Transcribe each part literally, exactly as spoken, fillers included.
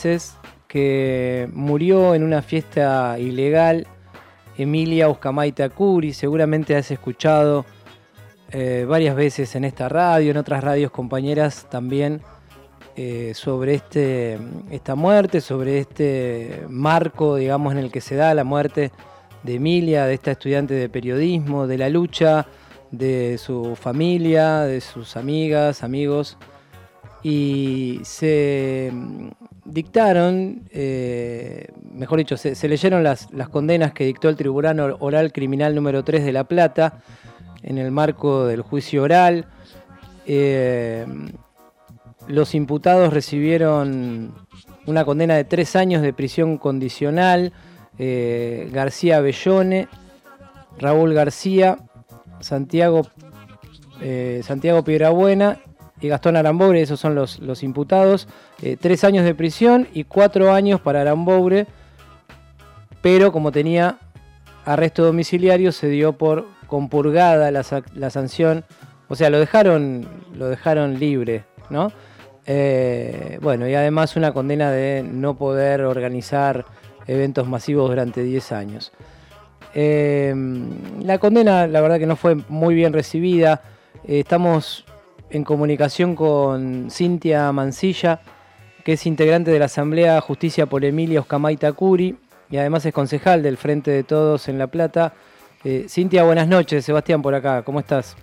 meses que murió en una fiesta ilegal Emilia Uskamaita Curi. Seguramente has escuchado eh, varias veces en esta radio, en otras radios compañeras también, eh, sobre este, esta muerte, sobre este marco, digamos, en el que se da la muerte de Emilia, de esta estudiante de periodismo, de la lucha de su familia, de sus amigas, amigos. Y se dictaron, eh, mejor dicho, se, se leyeron las, las condenas que dictó el Tribunal Oral Criminal número tres de La Plata en el marco del juicio oral. Eh, los imputados recibieron una condena de tres años de prisión condicional. Eh, García Bellone, Raúl García, Santiago, eh, Santiago Piedrabuena y Gastón Aramboure, esos son los, los imputados. Eh, tres años de prisión y cuatro años para Aramboure, pero como tenía arresto domiciliario se dio por compurgada la, la sanción, o sea, lo dejaron, lo dejaron libre, ¿no? Eh, bueno, y además una condena de no poder organizar eventos masivos durante diez años. Eh, la condena, la verdad que no fue muy bien recibida. Eh, estamos en comunicación con Cintia Mancilla, que es integrante de la Asamblea Justicia por Emilia Uskamaita Curi y además es concejal del Frente de Todos en La Plata. Eh, Cintia, buenas noches. Sebastián por acá, ¿cómo estás?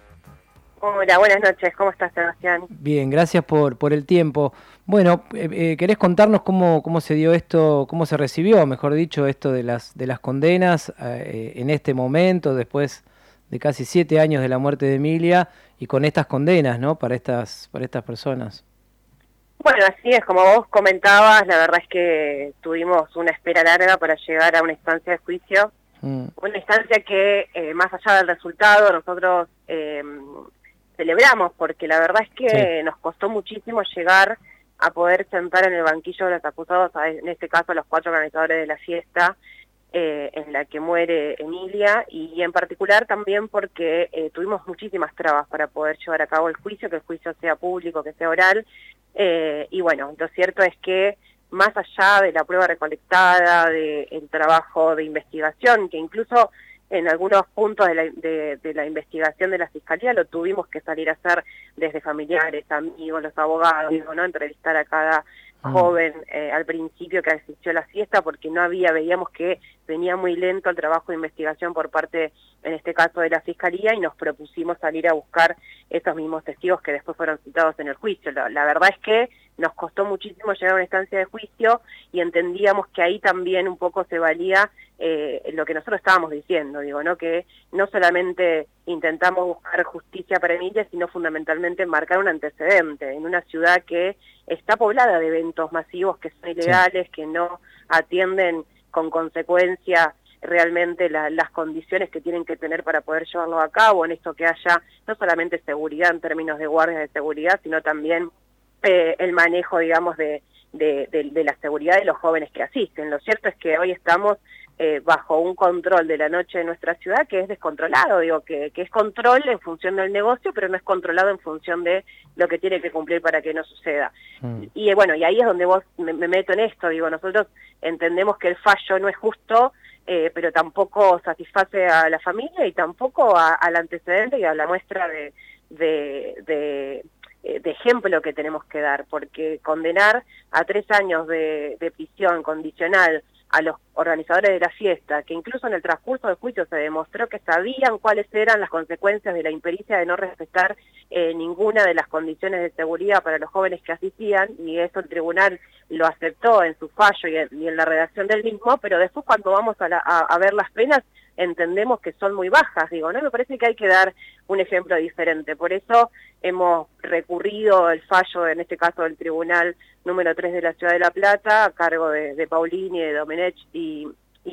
Hola, buenas noches. ¿Cómo estás, Sebastián? Bien, gracias por, por el tiempo. Bueno, eh, ¿querés contarnos cómo, cómo se dio esto, cómo se recibió, mejor dicho, esto de las, de las condenas eh, en este momento, después de casi siete años de la muerte de Emilia y con estas condenas, ¿no? Para estas, para estas personas. Bueno, así es, como vos comentabas, la verdad es que tuvimos una espera larga para llegar a una instancia de juicio, mm. una instancia que, eh, más allá del resultado, nosotros eh, celebramos, porque la verdad es que sí. nos costó muchísimo llegar a poder sentar en el banquillo de los acusados, en este caso a los cuatro organizadores de la fiesta, Eh, en la que muere Emilia, y en particular también porque eh, tuvimos muchísimas trabas para poder llevar a cabo el juicio, que el juicio sea público, que sea oral, eh, y bueno, lo cierto es que más allá de la prueba recolectada, del trabajo de investigación, que incluso en algunos puntos de la, de, de la investigación de la Fiscalía lo tuvimos que salir a hacer desde familiares, amigos, los abogados, ¿no? Entrevistar a cada joven eh, al principio que asistió a la fiesta, porque no había, veíamos que venía muy lento el trabajo de investigación por parte, en este caso, de la Fiscalía, y nos propusimos salir a buscar esos mismos testigos que después fueron citados en el juicio. La, la verdad es que nos costó muchísimo llegar a una instancia de juicio y entendíamos que ahí también un poco se valía eh, lo que nosotros estábamos diciendo, digo, ¿no? Que no solamente intentamos buscar justicia para Emilia, sino fundamentalmente marcar un antecedente en una ciudad que está poblada de eventos masivos que son ilegales, sí. que no atienden con consecuencia realmente la, las condiciones que tienen que tener para poder llevarlo a cabo, en esto que haya no solamente seguridad en términos de guardias de seguridad, sino también eh, el manejo, digamos, de, de, de, de la seguridad de los jóvenes que asisten. Lo cierto es que hoy estamos eh, bajo un control de la noche de nuestra ciudad que es descontrolado, digo, que, que es control en función del negocio, pero no es controlado en función de lo que tiene que cumplir para que no suceda. Mm. Y bueno, y ahí es donde vos me, me meto en esto, digo, nosotros entendemos que el fallo no es justo, eh, pero tampoco satisface a la familia y tampoco a, al antecedente y a la muestra de, de, de, de ejemplo que tenemos que dar, porque condenar a tres años de, de prisión condicional a los organizadores de la fiesta, que incluso en el transcurso del juicio se demostró que sabían cuáles eran las consecuencias de la impericia de no respetar eh, ninguna de las condiciones de seguridad para los jóvenes que asistían, y eso el tribunal lo aceptó en su fallo y en, y en la redacción del mismo, pero después cuando vamos a, la, a, a ver las penas entendemos que son muy bajas, digo, ¿no? Me parece que hay que dar un ejemplo diferente, por eso hemos recurrido al fallo, en este caso del Tribunal número tres de la Ciudad de La Plata, a cargo de, de Paulini, de Domenech y, y,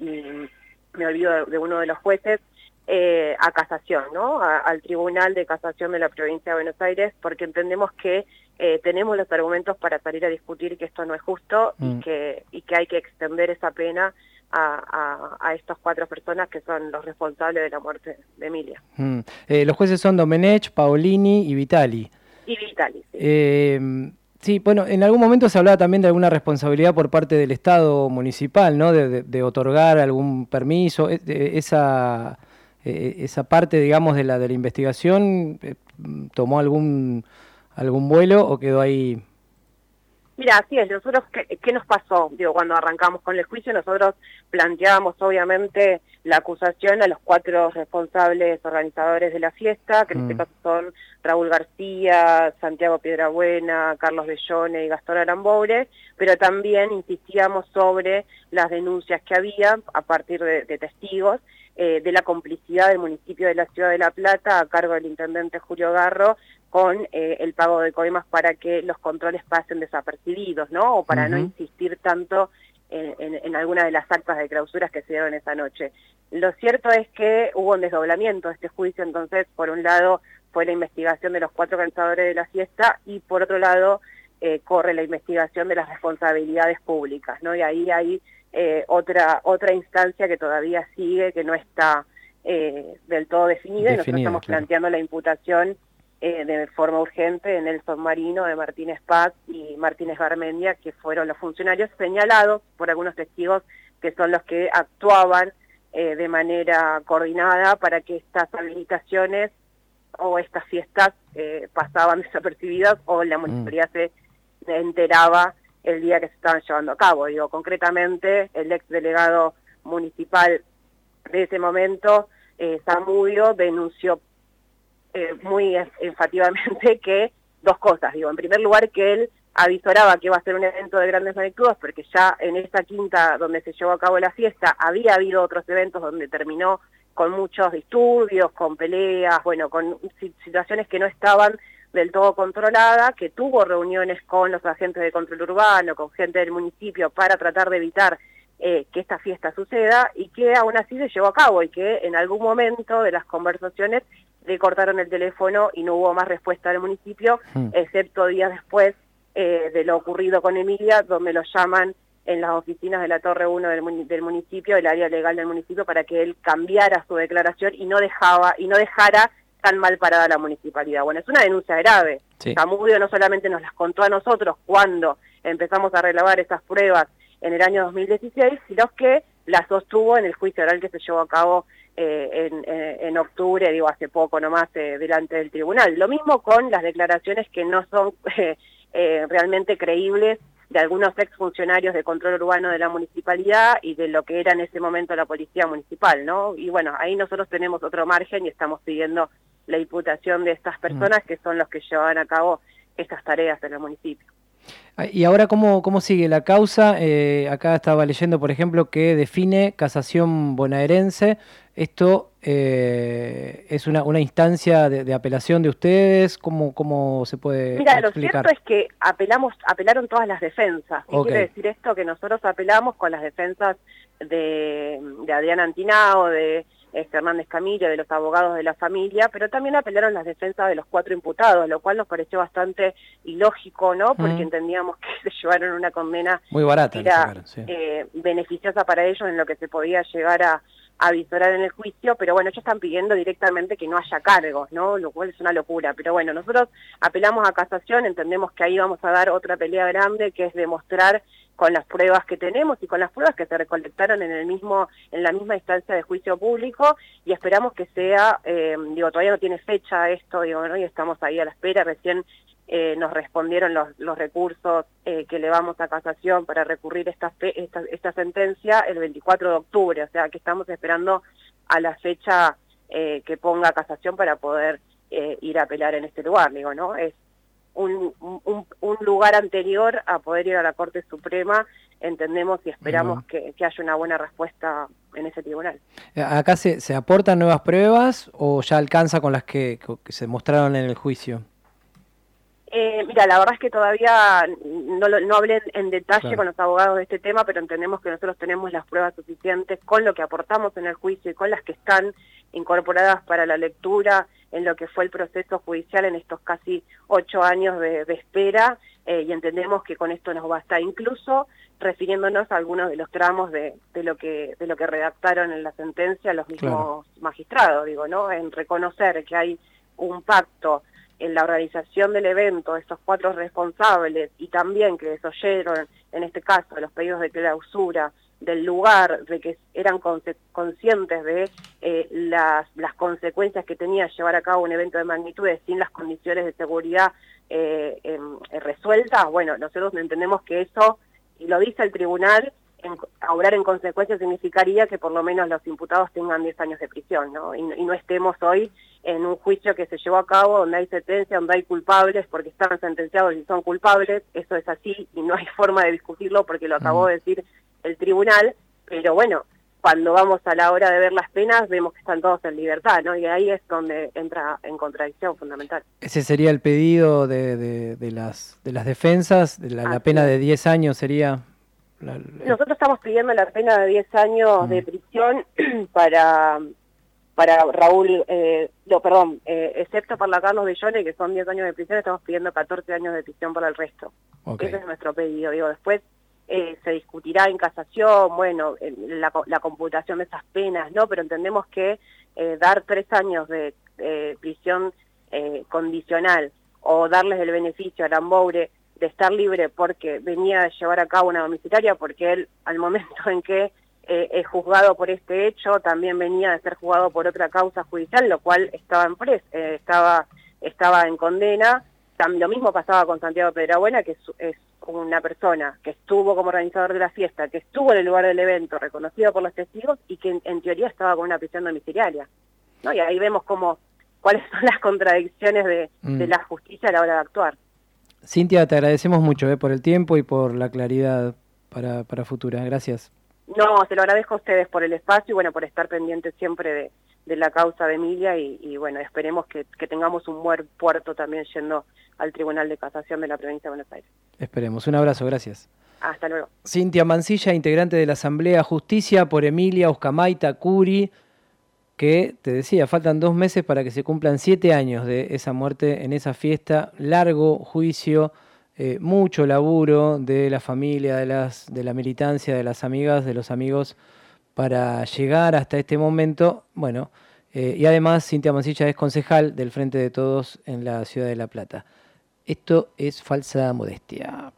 y me olvido de, de uno de los jueces, eh, a casación, ¿no? A, al Tribunal de Casación de la Provincia de Buenos Aires, porque entendemos que eh, tenemos los argumentos para salir a discutir que esto no es justo mm. y que y que hay que extender esa pena A, a, a estas cuatro personas que son los responsables de la muerte de Emilia. Mm. Eh, los jueces son Domenech, Paolini y Vitali. Y Vitali, sí. Eh, Sí, bueno, en algún momento se hablaba también de alguna responsabilidad por parte del Estado municipal, ¿no? De, de, de otorgar algún permiso. Esa, esa parte, digamos, de la, de la investigación, ¿tomó algún, algún vuelo o quedó ahí? Mira, así es, nosotros, ¿qué, ¿qué nos pasó? Digo, cuando arrancamos con el juicio, nosotros planteábamos obviamente la acusación a los cuatro responsables organizadores de la fiesta, que en mm. este caso son Raúl García, Santiago Piedrabuena, Carlos Bellone y Gastón Aramboure, pero también insistíamos sobre las denuncias que había a partir de, de testigos, eh, de la complicidad del municipio de la Ciudad de La Plata a cargo del intendente Julio Garro, con eh, el pago de coimas para que los controles pasen desapercibidos, ¿no? O para uh-huh. no insistir tanto en, en, en alguna de las actas de clausuras que se dieron esa noche. Lo cierto es que hubo un desdoblamiento de este juicio, entonces, por un lado, fue la investigación de los cuatro organizadores de la fiesta y, por otro lado, eh, corre la investigación de las responsabilidades públicas, ¿no? Y ahí hay eh, otra, otra instancia que todavía sigue, que no está eh, del todo definida, y nosotros estamos claro. planteando la imputación Eh, de forma urgente de Nelson Marino, de Martínez Paz y Martínez Garmendia, que fueron los funcionarios señalados por algunos testigos que son los que actuaban eh, de manera coordinada para que estas habilitaciones o estas fiestas eh, pasaban desapercibidas o la municipalidad mm. se enteraba el día que se estaban llevando a cabo. Digo, concretamente, el ex delegado municipal de ese momento, eh, Zamudio, denunció Eh, muy enfativamente que dos cosas, digo, en primer lugar que él avisoraba que iba a ser un evento de grandes magnitudes porque ya en esa quinta donde se llevó a cabo la fiesta había habido otros eventos donde terminó con muchos disturbios, con peleas, bueno, con situaciones que no estaban del todo controladas, que tuvo reuniones con los agentes de control urbano, con gente del municipio para tratar de evitar eh, que esta fiesta suceda y que aún así se llevó a cabo y que en algún momento de las conversaciones le cortaron el teléfono y no hubo más respuesta del municipio, mm. excepto días después eh, de lo ocurrido con Emilia, donde lo llaman en las oficinas de la Torre uno del, del municipio, el área legal del municipio, para que él cambiara su declaración y no dejaba y no dejara tan mal parada la municipalidad. Bueno, es una denuncia grave. Sí. Zamudio no solamente nos las contó a nosotros cuando empezamos a relevar esas pruebas en el año dos mil dieciséis, sino que las sostuvo en el juicio oral que se llevó a cabo Eh, en, en, en octubre, digo, hace poco nomás, eh, delante del tribunal. Lo mismo con las declaraciones que no son eh, eh, realmente creíbles de algunos exfuncionarios de control urbano de la municipalidad y de lo que era en ese momento la policía municipal, ¿no? Y bueno, ahí nosotros tenemos otro margen y estamos pidiendo la imputación de estas personas que son los que llevan a cabo estas tareas en el municipio. Y ahora, ¿cómo, cómo sigue la causa? Eh, acá estaba leyendo, por ejemplo, que define casación bonaerense. ¿Esto eh, es una, una instancia de, de apelación de ustedes? ¿Cómo, cómo se puede Mira, explicar? Lo cierto es que apelamos, apelaron todas las defensas. ¿Qué okay. quiere decir esto? Que nosotros apelamos con las defensas de, de Adriana Antinao, de eh, Fernández Camillo, de los abogados de la familia, pero también apelaron las defensas de los cuatro imputados, lo cual nos pareció bastante ilógico, ¿no? Porque mm. entendíamos que se llevaron una condena muy barata, que era sacaron, sí. eh, beneficiosa para ellos en lo que se podía llegar a avisorar en el juicio, pero bueno, ellos están pidiendo directamente que no haya cargos, ¿no? Lo cual es una locura, pero bueno, nosotros apelamos a casación, entendemos que ahí vamos a dar otra pelea grande, que es demostrar con las pruebas que tenemos y con las pruebas que se recolectaron en el mismo, en la misma instancia de juicio público, y esperamos que sea, eh, digo, todavía no tiene fecha esto, digo, ¿no? Y estamos ahí a la espera, recién Eh, nos respondieron los, los recursos eh, que elevamos a casación para recurrir esta, fe, esta, esta sentencia el veinticuatro de octubre, o sea que estamos esperando a la fecha eh, que ponga casación para poder eh, ir a apelar en este lugar, digo, ¿no? Es un, un, un lugar anterior a poder ir a la Corte Suprema, entendemos y esperamos uh-huh. que, que haya una buena respuesta en ese tribunal. ¿Acá se, se aportan nuevas pruebas o ya alcanza con las que, que se mostraron en el juicio? Eh, mira, la verdad es que todavía no, no hablé en, en detalle claro. con los abogados de este tema, pero entendemos que nosotros tenemos las pruebas suficientes con lo que aportamos en el juicio y con las que están incorporadas para la lectura en lo que fue el proceso judicial en estos casi ocho años de, de espera, eh, y entendemos que con esto nos basta, incluso refiriéndonos a algunos de los tramos de, de lo que de lo que redactaron en la sentencia los mismos claro. magistrados, digo, ¿no? En reconocer que hay un pacto en la organización del evento, esos cuatro responsables, y también que desoyeron, en este caso, los pedidos de clausura del lugar, de que eran conscientes de eh, las, las consecuencias que tenía llevar a cabo un evento de magnitudes sin las condiciones de seguridad eh, eh, resueltas, bueno, nosotros entendemos que eso, y lo dice el tribunal, en, obrar en consecuencia significaría que por lo menos los imputados tengan diez años de prisión, ¿no? Y, y no estemos hoy en un juicio que se llevó a cabo donde hay sentencia, donde hay culpables porque están sentenciados y son culpables, eso es así y no hay forma de discutirlo porque lo acabó de decir el tribunal, pero bueno, cuando vamos a la hora de ver las penas vemos que están todos en libertad, ¿no? Y ahí es donde entra en contradicción fundamental. Ese sería el pedido de, de, de, las, de las defensas, de la, la pena de diez años sería... La, el... Nosotros estamos pidiendo la pena de diez años mm. de prisión para... para Raúl, eh, no, perdón, eh, excepto para Carlos Bellone, que son diez años de prisión, estamos pidiendo catorce años de prisión para el resto. Okay. Ese es nuestro pedido. Digo, después eh, se discutirá en casación, bueno, la, la computación de esas penas, ¿no? Pero entendemos que eh, dar tres años de eh, prisión eh, condicional o darles el beneficio a Aramboure de estar libre porque venía a llevar a cabo una domiciliaria, porque él, al momento en que Eh, es juzgado por este hecho, también venía de ser juzgado por otra causa judicial, lo cual estaba en pres, eh, estaba estaba en condena. Tam, lo mismo pasaba con Santiago Pedrabuena, que es, es una persona que estuvo como organizador de la fiesta, que estuvo en el lugar del evento, reconocido por los testigos, y que en, en teoría estaba con una prisión domiciliaria, ¿no? Y ahí vemos como cuáles son las contradicciones de, mm. de la justicia a la hora de actuar. Cintia, te agradecemos mucho eh, por el tiempo y por la claridad para, para futuras. Gracias. No, se lo agradezco a ustedes por el espacio y bueno, por estar pendientes siempre de, de la causa de Emilia y, y bueno, esperemos que, que tengamos un buen puerto también yendo al Tribunal de Casación de la Provincia de Buenos Aires. Esperemos. Un abrazo, gracias. Hasta luego. Cintia Mancilla, integrante de la Asamblea Justicia por Emilia Uskamaita Curi, que te decía, faltan dos meses para que se cumplan siete años de esa muerte en esa fiesta, largo juicio. Eh, mucho laburo de la familia, de, las, de la militancia, de las amigas, de los amigos, para llegar hasta este momento. Bueno, eh, y además Cintia Mancilla es concejal del Frente de Todos en la Ciudad de La Plata. Esto es falsa modestia.